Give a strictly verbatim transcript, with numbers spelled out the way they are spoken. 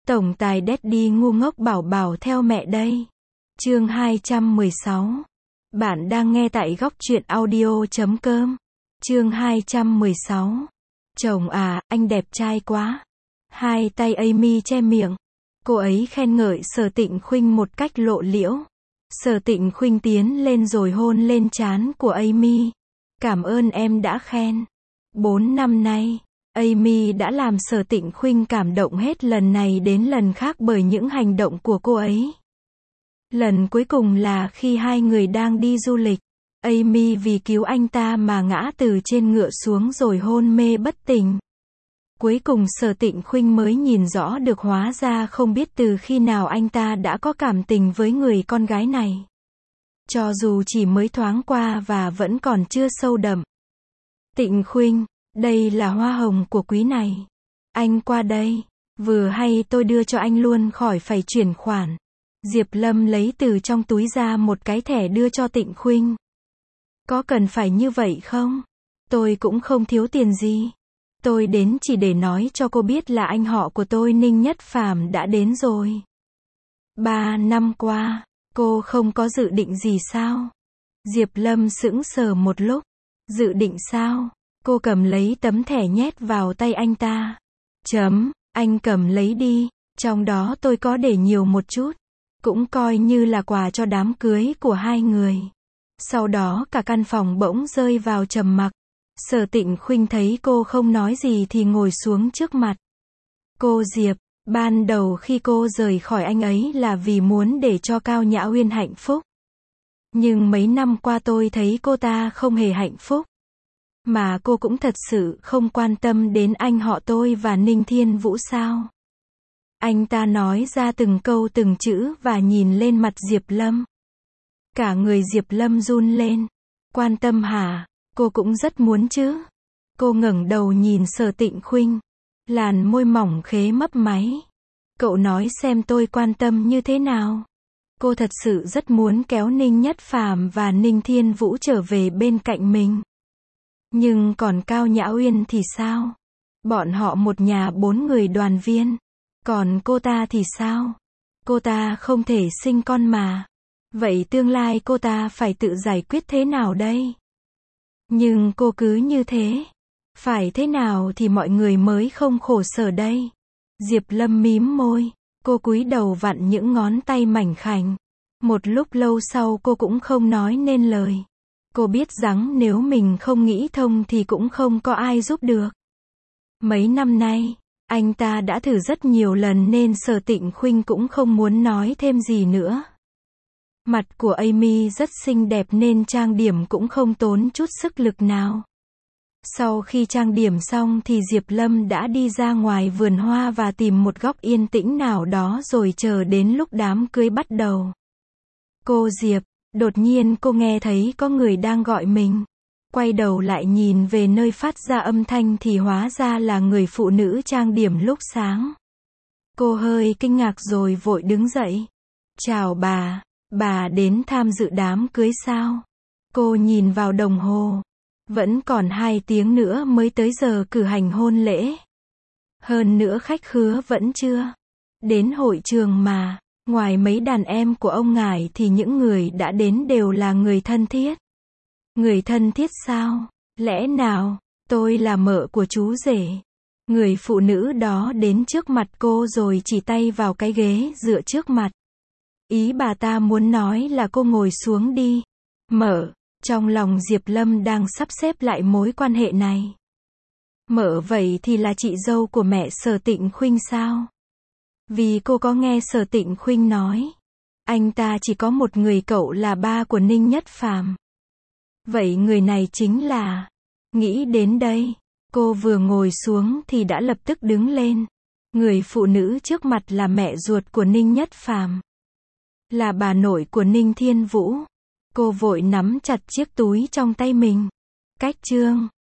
Tổng tài Daddy ngu ngốc bảo bảo theo mẹ đây. Chương hai trăm mười sáu. Bạn đang nghe tại góc truyện audio chấm com. Chương hai trăm mười sáu. Chồng à, anh đẹp trai quá. Hai tay Amy che miệng. Cô ấy khen ngợi Sở Tịnh Khuynh một cách lộ liễu. Sở Tịnh Khuynh tiến lên rồi hôn lên trán của Amy. Cảm ơn em đã khen. Bốn năm nay, Amy đã làm Sở Tịnh Khuynh cảm động hết lần này đến lần khác bởi những hành động của cô ấy. Lần cuối cùng là khi hai người đang đi du lịch. Amy vì cứu anh ta mà ngã từ trên ngựa xuống rồi hôn mê bất tỉnh. Cuối cùng Sở Tịnh Khuynh mới nhìn rõ được hóa ra không biết từ khi nào anh ta đã có cảm tình với người con gái này. Cho dù chỉ mới thoáng qua và vẫn còn chưa sâu đậm. Tịnh Khuynh, đây là hoa hồng của quý này. Anh qua đây, vừa hay tôi đưa cho anh luôn khỏi phải chuyển khoản. Diệp Lâm lấy từ trong túi ra một cái thẻ đưa cho Tịnh Khuynh. Có cần phải như vậy không? Tôi cũng không thiếu tiền gì. Tôi đến chỉ để nói cho cô biết là anh họ của tôi Ninh Nhất Phàm đã đến rồi. Ba năm qua, cô không có dự định gì sao? Diệp Lâm sững sờ một lúc. Dự định sao? Cô cầm lấy tấm thẻ nhét vào tay anh ta. Chấm, anh cầm lấy đi, trong đó tôi có để nhiều một chút. Cũng coi như là quà cho đám cưới của hai người. Sau đó cả căn phòng bỗng rơi vào trầm mặc. Sở Tịnh Khuynh thấy cô không nói gì thì ngồi xuống trước mặt. Cô Diệp, ban đầu khi cô rời khỏi anh ấy là vì muốn để cho Cao Nhã Uyên hạnh phúc. Nhưng mấy năm qua tôi thấy cô ta không hề hạnh phúc. Mà cô cũng thật sự không quan tâm đến anh họ tôi và Ninh Thiên Vũ sao? Anh ta nói ra từng câu từng chữ và nhìn lên mặt Diệp Lâm. Cả người Diệp Lâm run lên. Quan tâm hả? Cô cũng rất muốn chứ. Cô ngẩng đầu nhìn Sở Tịnh Khuynh. Làn môi mỏng khế mấp máy. Cậu nói xem tôi quan tâm như thế nào? Cô thật sự rất muốn kéo Ninh Nhất Phàm và Ninh Thiên Vũ trở về bên cạnh mình. Nhưng còn Cao Nhã Uyên thì sao? Bọn họ một nhà bốn người đoàn viên. Còn cô ta thì sao? Cô ta không thể sinh con mà. Vậy tương lai cô ta phải tự giải quyết thế nào đây? Nhưng cô cứ như thế. Phải thế nào thì mọi người mới không khổ sở đây? Diệp Lâm mím môi. Cô cúi đầu vặn những ngón tay mảnh khảnh. Một lúc lâu sau cô cũng không nói nên lời. Cô biết rằng nếu mình không nghĩ thông thì cũng không có ai giúp được. Mấy năm nay, anh ta đã thử rất nhiều lần nên Sở Tịnh Khuynh cũng không muốn nói thêm gì nữa. Mặt của Amy rất xinh đẹp nên trang điểm cũng không tốn chút sức lực nào. Sau khi trang điểm xong thì Diệp Lâm đã đi ra ngoài vườn hoa và tìm một góc yên tĩnh nào đó rồi chờ đến lúc đám cưới bắt đầu. Cô Diệp, đột nhiên cô nghe thấy có người đang gọi mình. Quay đầu lại nhìn về nơi phát ra âm thanh thì hóa ra là người phụ nữ trang điểm lúc sáng. Cô hơi kinh ngạc rồi vội đứng dậy. Chào bà, bà đến tham dự đám cưới sao? Cô nhìn vào đồng hồ. Vẫn còn hai tiếng nữa mới tới giờ cử hành hôn lễ. Hơn nữa khách khứa vẫn chưa đến hội trường mà. Ngoài mấy đàn em của ông ngài thì những người đã đến đều là người thân thiết. Người thân thiết sao? Lẽ nào, tôi là mợ của chú rể? Người phụ nữ đó đến trước mặt cô rồi chỉ tay vào cái ghế dựa trước mặt. Ý bà ta muốn nói là cô ngồi xuống đi. Mợ, trong lòng Diệp Lâm đang sắp xếp lại mối quan hệ này. Mợ vậy thì là chị dâu của mẹ Sở Tịnh Khuynh sao? Vì cô có nghe Sở Tịnh Khuynh nói. Anh ta chỉ có một người cậu là ba của Ninh Nhất Phàm. Vậy người này chính là... Nghĩ đến đây, cô vừa ngồi xuống thì đã lập tức đứng lên. Người phụ nữ trước mặt là mẹ ruột của Ninh Nhất Phàm. Là bà nội của Ninh Thiên Vũ. Cô vội nắm chặt chiếc túi trong tay mình. Cách chương